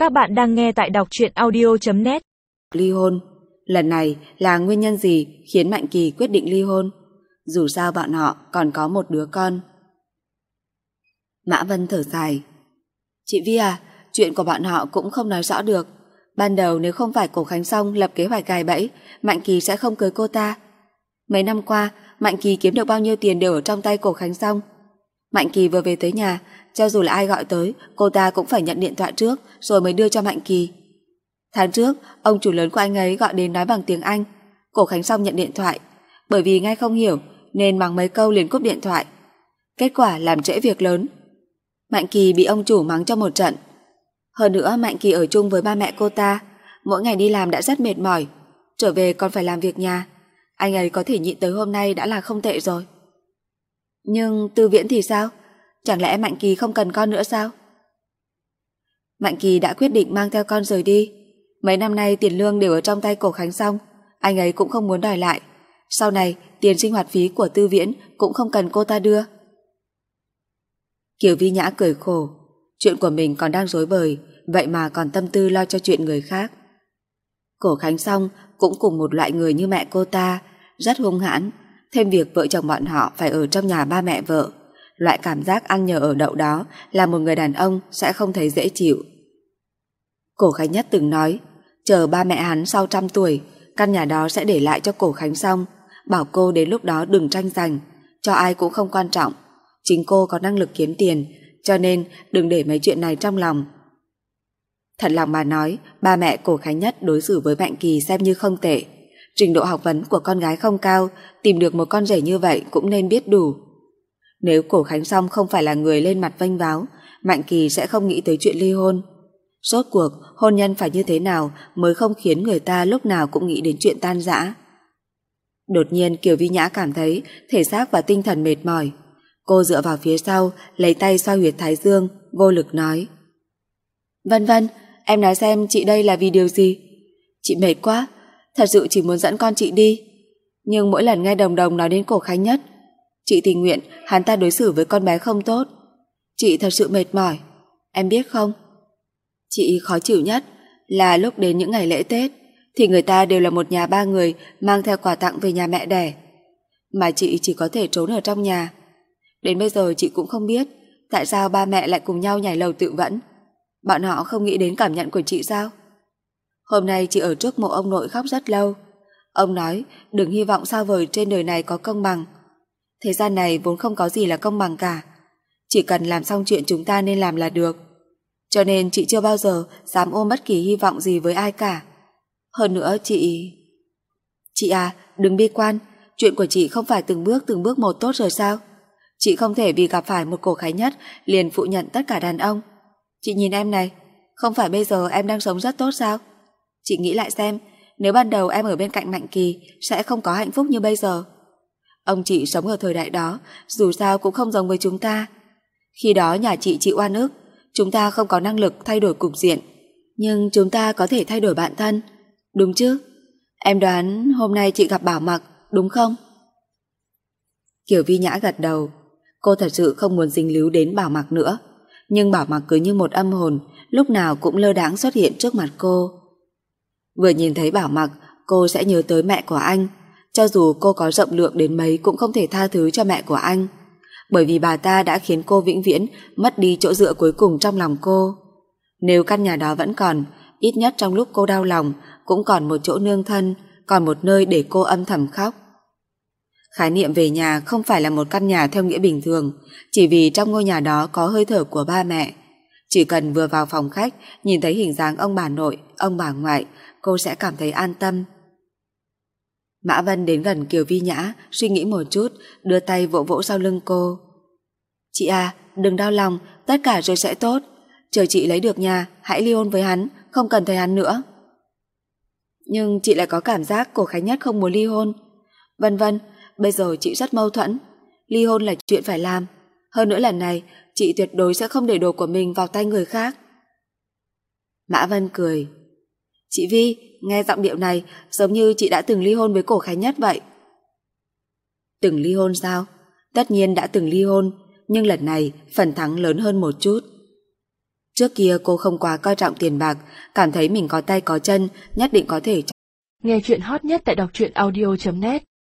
Các bạn đang nghe tại đọc truyện audio.net. Ly hôn. Lần này là nguyên nhân gì khiến Mạnh Kỳ quyết định ly hôn? Dù sao bọn họ còn có một đứa con. Mã Vân thở dài. Chị Vi à, chuyện của bọn họ cũng không nói rõ được. Ban đầu nếu không phải Cổ Khánh Song lập kế hoạch gài bẫy, Mạnh Kỳ sẽ không cưới cô ta. Mấy năm qua, Mạnh Kỳ kiếm được bao nhiêu tiền đều ở trong tay Cổ Khánh Song. Mạnh Kỳ vừa về tới nhà, cho dù là ai gọi tới, cô ta cũng phải nhận điện thoại trước rồi mới đưa cho Mạnh Kỳ. Tháng trước, ông chủ lớn của anh ấy gọi đến nói bằng tiếng Anh. Cổ Khánh Song nhận điện thoại, bởi vì nghe không hiểu nên mắng mấy câu liền cúp điện thoại. Kết quả làm trễ việc lớn. Mạnh Kỳ bị ông chủ mắng cho một trận. Hơn nữa Mạnh Kỳ ở chung với ba mẹ cô ta, mỗi ngày đi làm đã rất mệt mỏi, trở về còn phải làm việc nhà. Anh ấy có thể nhịn tới hôm nay đã là không tệ rồi. Nhưng Tư Viễn thì sao? Chẳng lẽ Mạnh Kỳ không cần con nữa sao? Mạnh Kỳ đã quyết định mang theo con rời đi. Mấy năm nay tiền lương đều ở trong tay Cổ Khánh Song, anh ấy cũng không muốn đòi lại. Sau này tiền sinh hoạt phí của Tư Viễn cũng không cần cô ta đưa. Kiều Vi Nhã cười khổ. Chuyện của mình còn đang rối bời, vậy mà còn tâm tư lo cho chuyện người khác. Cổ Khánh Song cũng cùng một loại người như mẹ cô ta, rất hung hãn. Thêm việc vợ chồng bọn họ phải ở trong nhà ba mẹ vợ, loại cảm giác ăn nhờ ở đậu đó là một người đàn ông sẽ không thấy dễ chịu. Cổ Khánh Nhất từng nói, chờ ba mẹ hắn sau 100 tuổi, căn nhà đó sẽ để lại cho Cổ Khánh Song, bảo cô đến lúc đó đừng tranh giành, cho ai cũng không quan trọng. Chính cô có năng lực kiếm tiền, cho nên đừng để mấy chuyện này trong lòng. Thật lòng mà nói, ba mẹ Cổ Khánh Nhất đối xử với Mạnh Kỳ xem như không tệ. Trình độ học vấn của con gái không cao, tìm được một con rể như vậy cũng nên biết đủ. Nếu Cổ Khánh Song không phải là người lên mặt vênh váo, Mạnh Kỳ sẽ không nghĩ tới chuyện ly hôn. Rốt cuộc, hôn nhân phải như thế nào mới không khiến người ta lúc nào cũng nghĩ đến chuyện tan rã. Đột nhiên Kiều Vi Nhã cảm thấy thể xác và tinh thần mệt mỏi. Cô dựa vào phía sau, lấy tay xoa huyệt thái dương, vô lực nói. Vân Vân, em nói xem chị đây là vì điều gì? Chị mệt quá, thật sự chỉ muốn dẫn con chị đi. Nhưng mỗi lần nghe Đồng Đồng nói đến Cổ Khánh Nhất, chị tình nguyện hắn ta đối xử với con bé không tốt. Chị thật sự mệt mỏi, em biết không? Chị khó chịu nhất là lúc đến những ngày lễ Tết thì người ta đều là một nhà ba người mang theo quà tặng về nhà mẹ đẻ, mà chị chỉ có thể trốn ở trong nhà. Đến bây giờ chị cũng không biết tại sao ba mẹ lại cùng nhau nhảy lầu tự vẫn. Bọn họ không nghĩ đến cảm nhận của chị sao? Hôm nay chị ở trước mộ ông nội khóc rất lâu. Ông nói đừng hy vọng sao vời trên đời này có công bằng. Thế gian này vốn không có gì là công bằng cả. Chỉ cần làm xong chuyện chúng ta nên làm là được. Cho nên chị chưa bao giờ dám ôm bất kỳ hy vọng gì với ai cả. Hơn nữa Chị à, đừng bi quan. Chuyện của chị không phải từng bước một tốt rồi sao? Chị không thể vì gặp phải một Cổ Khánh Nhất liền phụ nhận tất cả đàn ông. Chị nhìn em này, không phải bây giờ em đang sống rất tốt sao? Chị nghĩ lại xem, nếu ban đầu em ở bên cạnh Mạnh Kỳ sẽ không có hạnh phúc như bây giờ. Ông chị sống ở thời đại đó, dù sao cũng không giống với chúng ta. Khi đó nhà chị chịu oan ức, chúng ta không có năng lực thay đổi cục diện, nhưng chúng ta có thể thay đổi bản thân, đúng chứ? Em đoán hôm nay chị gặp Bảo Mặc, đúng không? Kiều Vi Nhã gật đầu. Cô thật sự không muốn dính líu đến Bảo Mặc nữa, nhưng Bảo Mặc cứ như một âm hồn, lúc nào cũng lơ đãng xuất hiện trước mặt cô. Vừa nhìn thấy Bảo Mặc, cô sẽ nhớ tới mẹ của anh. Cho dù cô có rộng lượng đến mấy cũng không thể tha thứ cho mẹ của anh, bởi vì bà ta đã khiến cô vĩnh viễn mất đi chỗ dựa cuối cùng trong lòng cô. Nếu căn nhà đó vẫn còn, ít nhất trong lúc cô đau lòng cũng còn một chỗ nương thân, còn một nơi để cô âm thầm khóc. Khái niệm về nhà không phải là một căn nhà theo nghĩa bình thường, chỉ vì trong ngôi nhà đó có hơi thở của ba mẹ. Chỉ cần vừa vào phòng khách, nhìn thấy hình dáng ông bà nội, ông bà ngoại, cô sẽ cảm thấy an tâm. Mã Vân đến gần Kiều Vi Nhã, suy nghĩ một chút, đưa tay vỗ vỗ sau lưng cô. Chị à, đừng đau lòng, tất cả rồi sẽ tốt. Chờ chị lấy được nhà, hãy ly hôn với hắn, không cần thấy hắn nữa. Nhưng chị lại có cảm giác Cổ Khánh Nhất không muốn ly hôn. Vân Vân, bây giờ chị rất mâu thuẫn. Ly hôn là chuyện phải làm. Hơn nữa lần này, chị tuyệt đối sẽ không để đồ của mình vào tay người khác. Mã Vân cười. Chị Vi, nghe giọng điệu này giống như chị đã từng ly hôn với Cổ Khánh Nhất vậy. Từng ly hôn sao? Tất nhiên đã từng ly hôn, nhưng lần này phần thắng lớn hơn một chút. Trước kia cô không quá coi trọng tiền bạc, cảm thấy mình có tay có chân, nhất định có thể. Nghe chuyện hot nhất tại đọc truyện audio.net